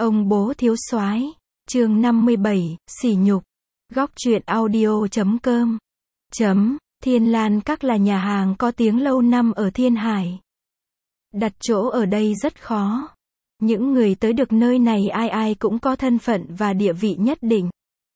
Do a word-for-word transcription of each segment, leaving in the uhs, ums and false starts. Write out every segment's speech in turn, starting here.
Ông bố thiếu soái, chương năm mươi bảy, sỉ nhục. Góc truyện audio chấm com. Chấm, Thiên Lan Các là nhà hàng có tiếng lâu năm ở Thiên Hải. Đặt chỗ ở đây rất khó. Những người tới được nơi này ai ai cũng có thân phận và địa vị nhất định.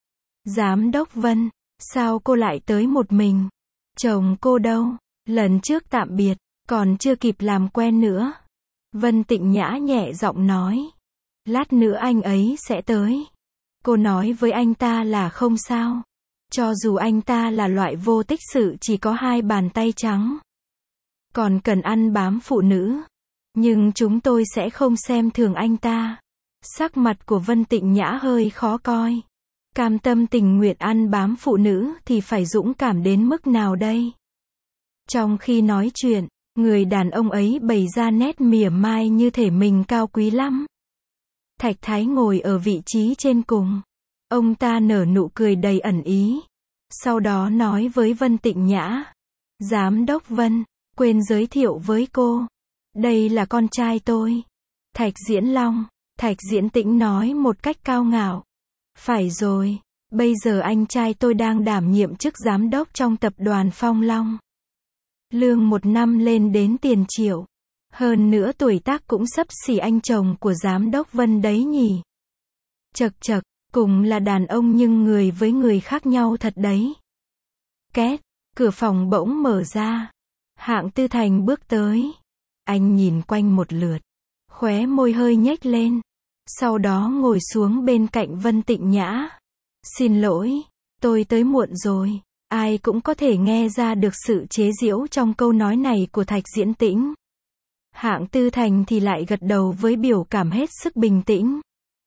Giám đốc Vân, sao cô lại tới một mình? Chồng cô đâu? Lần trước tạm biệt, còn chưa kịp làm quen nữa. Vân Tịnh Nhã nhẹ giọng nói. Lát nữa anh ấy sẽ tới. Cô nói với anh ta là không sao. Cho dù anh ta là loại vô tích sự chỉ có hai bàn tay trắng. Còn cần ăn bám phụ nữ. Nhưng chúng tôi sẽ không xem thường anh ta. Sắc mặt của Vân Tịnh Nhã hơi khó coi. Cam tâm tình nguyện ăn bám phụ nữ thì phải dũng cảm đến mức nào đây? Trong khi nói chuyện, người đàn ông ấy bày ra nét mỉa mai như thể mình cao quý lắm. Thạch Thái ngồi ở vị trí trên cùng. Ông ta nở nụ cười đầy ẩn ý. Sau đó nói với Vân Tịnh Nhã. Giám đốc Vân, quên giới thiệu với cô. Đây là con trai tôi. Thạch Diễn Long. Thạch Diễn Tĩnh nói một cách cao ngạo. Phải rồi, bây giờ anh trai tôi đang đảm nhiệm chức giám đốc trong tập đoàn Phong Long. Lương một năm lên đến tiền triệu. Hơn nữa tuổi tác cũng xấp xỉ anh chồng của giám đốc Vân đấy nhỉ. Chật chật, cùng là đàn ông nhưng người với người khác nhau thật đấy. Két, cửa phòng bỗng mở ra. Hạng Tư Thành bước tới. Anh nhìn quanh một lượt. Khóe môi hơi nhếch lên. Sau đó ngồi xuống bên cạnh Vân Tịnh Nhã. Xin lỗi, tôi tới muộn rồi. Ai cũng có thể nghe ra được sự chế giễu trong câu nói này của Thạch Diễn Tĩnh. Hạng Tư Thành thì lại gật đầu với biểu cảm hết sức bình tĩnh.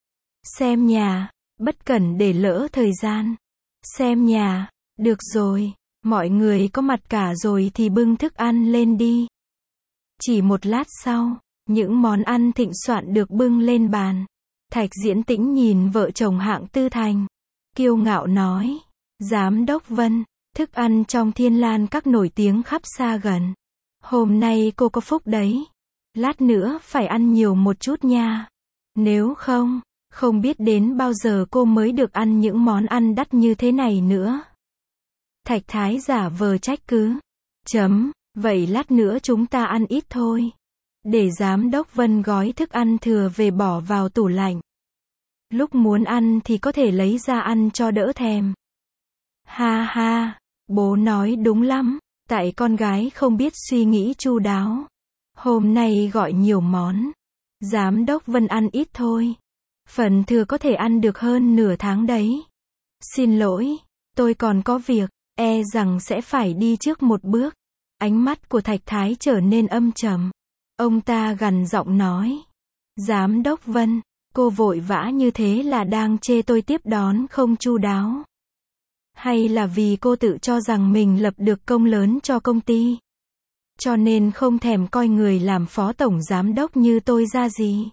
Xem nhà, bất cẩn để lỡ thời gian. Xem nhà, được rồi, mọi người có mặt cả rồi thì bưng thức ăn lên đi. Chỉ một lát sau, những món ăn thịnh soạn được bưng lên bàn. Thạch Diễn Tĩnh nhìn vợ chồng Hạng Tư Thành. Kiêu ngạo nói, Giám đốc Vân, thức ăn trong Thiên Lan Các nổi tiếng khắp xa gần. Hôm nay cô có phúc đấy. Lát nữa phải ăn nhiều một chút nha. Nếu không, không biết đến bao giờ cô mới được ăn những món ăn đắt như thế này nữa. Thạch Thái giả vờ trách cứ. Chấm, vậy lát nữa chúng ta ăn ít thôi. Để giám đốc Vân gói thức ăn thừa về bỏ vào tủ lạnh. Lúc muốn ăn thì có thể lấy ra ăn cho đỡ thèm. Ha ha, bố nói đúng lắm, tại con gái không biết suy nghĩ chu đáo. Hôm nay gọi nhiều món. Giám đốc Vân ăn ít thôi. Phần thừa có thể ăn được hơn nửa tháng đấy. Xin lỗi, tôi còn có việc, e rằng sẽ phải đi trước một bước. Ánh mắt của Thạch Thái trở nên âm trầm. Ông ta gằn giọng nói. Giám đốc Vân, cô vội vã như thế là đang chê tôi tiếp đón không chu đáo. Hay là vì cô tự cho rằng mình lập được công lớn cho công ty. Cho nên không thèm coi người làm phó tổng giám đốc như tôi ra gì.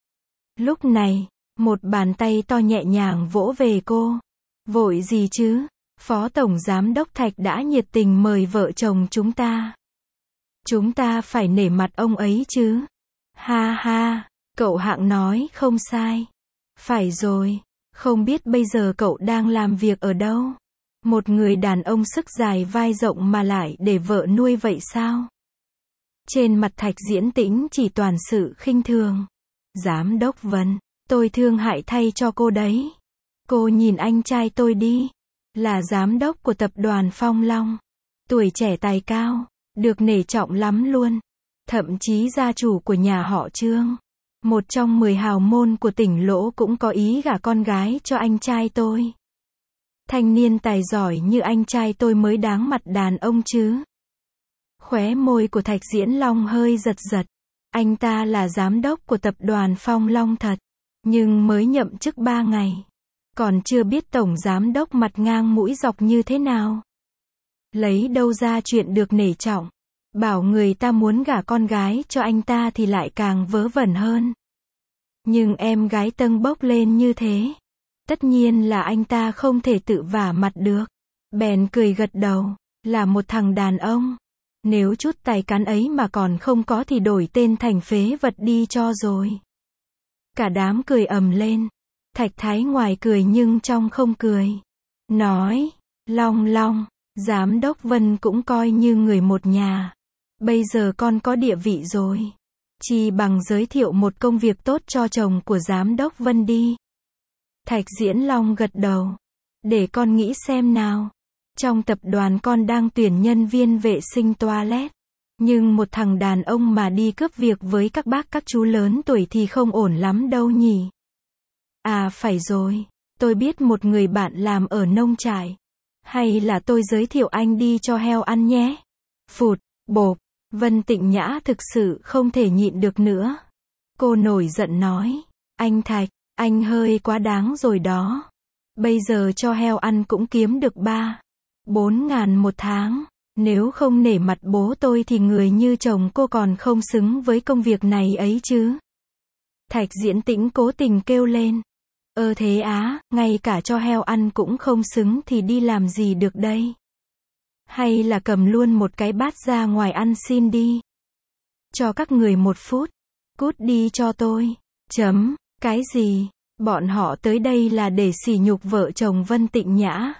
Lúc này, một bàn tay to nhẹ nhàng vỗ về cô. Vội gì chứ, phó tổng giám đốc Thạch đã nhiệt tình mời vợ chồng chúng ta. Chúng ta phải nể mặt ông ấy chứ. Ha ha, cậu Hạng nói không sai. Phải rồi, không biết bây giờ cậu đang làm việc ở đâu? Một người đàn ông sức dài vai rộng mà lại để vợ nuôi vậy sao? Trên mặt Thạch Diễn Tĩnh chỉ toàn sự khinh thường. Giám đốc Vân, tôi thương hại thay cho cô đấy. Cô nhìn anh trai tôi đi. Là giám đốc của tập đoàn Phong Long. Tuổi trẻ tài cao, được nể trọng lắm luôn. Thậm chí gia chủ của nhà họ Trương. Một trong mười hào môn của tỉnh Lỗ cũng có ý gả con gái cho anh trai tôi. Thanh niên tài giỏi như anh trai tôi mới đáng mặt đàn ông chứ. Khóe môi của Thạch Diễn Long hơi giật giật. Anh ta là giám đốc của tập đoàn Phong Long thật. Nhưng mới nhậm chức ba ngày. Còn chưa biết tổng giám đốc mặt ngang mũi dọc như thế nào. Lấy đâu ra chuyện được nể trọng. Bảo người ta muốn gả con gái cho anh ta thì lại càng vớ vẩn hơn. Nhưng em gái tâng bốc lên như thế. Tất nhiên là anh ta không thể tự vả mặt được. Bèn cười gật đầu. Là một thằng đàn ông. Nếu chút tài cán ấy mà còn không có thì đổi tên thành phế vật đi cho rồi. Cả đám cười ầm lên. Thạch Thái ngoài cười nhưng trong không cười. Nói, Long Long, Giám đốc Vân cũng coi như người một nhà. Bây giờ con có địa vị rồi. Chi bằng giới thiệu một công việc tốt cho chồng của Giám đốc Vân đi. Thạch Diễn Long gật đầu. Để con nghĩ xem nào. Trong tập đoàn con đang tuyển nhân viên vệ sinh toilet. Nhưng một thằng đàn ông mà đi cướp việc với các bác các chú lớn tuổi thì không ổn lắm đâu nhỉ. À phải rồi, tôi biết một người bạn làm ở nông trại. Hay là tôi giới thiệu anh đi cho heo ăn nhé. Phụt, bộp, Vân Tịnh Nhã thực sự không thể nhịn được nữa. Cô nổi giận nói, anh Thạch, anh hơi quá đáng rồi đó. Bây giờ cho heo ăn cũng kiếm được ba, bốn ngàn một tháng. Nếu không nể mặt bố tôi thì người như chồng cô còn không xứng với công việc này ấy chứ. Thạch Diễn Tĩnh cố tình kêu lên. Ơ thế á, ngay cả cho heo ăn cũng không xứng thì đi làm gì được đây? Hay là cầm luôn một cái bát ra ngoài ăn xin đi. Cho các người một phút. Cút đi cho tôi. Chấm. Cái gì? Bọn họ tới đây là để sỉ nhục vợ chồng Vân Tịnh Nhã.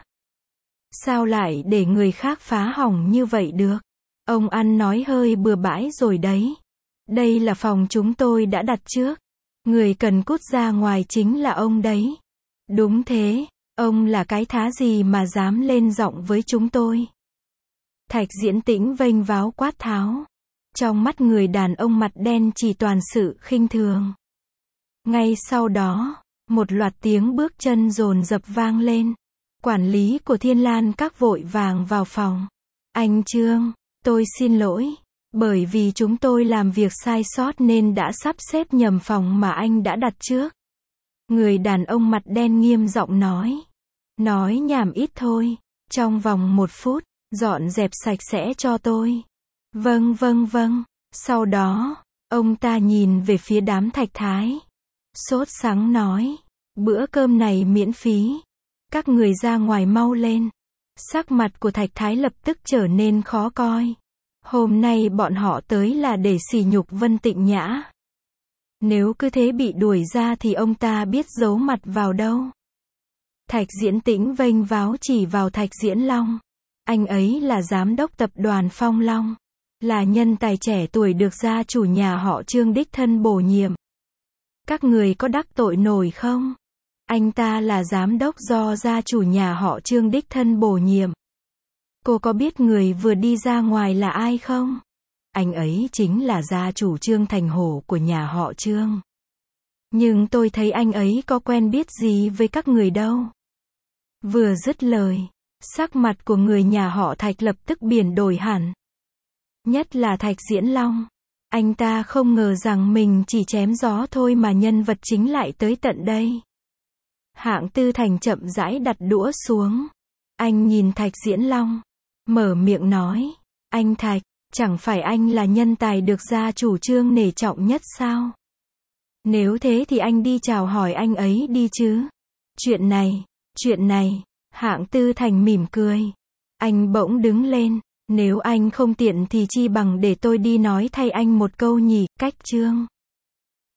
Sao lại để người khác phá hỏng như vậy được? Ông ăn nói hơi bừa bãi rồi đấy. Đây là phòng chúng tôi đã đặt trước. Người cần cút ra ngoài chính là ông đấy. Đúng thế, ông là cái thá gì mà dám lên giọng với chúng tôi? Thạch Diễn Tĩnh vênh váo quát tháo. Trong mắt người đàn ông mặt đen chỉ toàn sự khinh thường. Ngay sau đó, một loạt tiếng bước chân dồn dập vang lên. Quản lý của Thiên Lan Các vội vàng vào phòng. Anh Trương, tôi xin lỗi. Bởi vì chúng tôi làm việc sai sót nên đã sắp xếp nhầm phòng mà anh đã đặt trước. Người đàn ông mặt đen nghiêm giọng nói. Nói nhảm ít thôi. Trong vòng một phút, dọn dẹp sạch sẽ cho tôi. Vâng vâng vâng. Sau đó, ông ta nhìn về phía đám Thạch Thái. Sốt sắng nói. Bữa cơm này miễn phí. Các người ra ngoài mau lên. Sắc mặt của Thạch Thái lập tức trở nên khó coi. Hôm nay bọn họ tới là để sỉ nhục Vân Tịnh Nhã. Nếu cứ thế bị đuổi ra thì ông ta biết giấu mặt vào đâu. Thạch Diễn Tĩnh vênh váo chỉ vào Thạch Diễn Long. Anh ấy là giám đốc tập đoàn Phong Long. Là nhân tài trẻ tuổi được gia chủ nhà họ Trương đích thân bổ nhiệm. Các người có đắc tội nổi không? Anh ta là giám đốc do gia chủ nhà họ Trương đích thân bổ nhiệm. Cô có biết người vừa đi ra ngoài là ai không? Anh ấy chính là gia chủ Trương Thành Hổ của nhà họ Trương. Nhưng tôi thấy anh ấy có quen biết gì với các người đâu. Vừa dứt lời, sắc mặt của người nhà họ Thạch lập tức biến đổi hẳn. Nhất là Thạch Diễn Long. Anh ta không ngờ rằng mình chỉ chém gió thôi mà nhân vật chính lại tới tận đây. Hạng Tư Thành chậm rãi đặt đũa xuống. Anh nhìn Thạch Diễn Long. Mở miệng nói. Anh Thạch, chẳng phải anh là nhân tài được gia chủ Trương nể trọng nhất sao? Nếu thế thì anh đi chào hỏi anh ấy đi chứ. Chuyện này, chuyện này, Hạng Tư Thành mỉm cười. Anh bỗng đứng lên. Nếu anh không tiện thì chi bằng để tôi đi nói thay anh một câu nhỉ, cách Trương.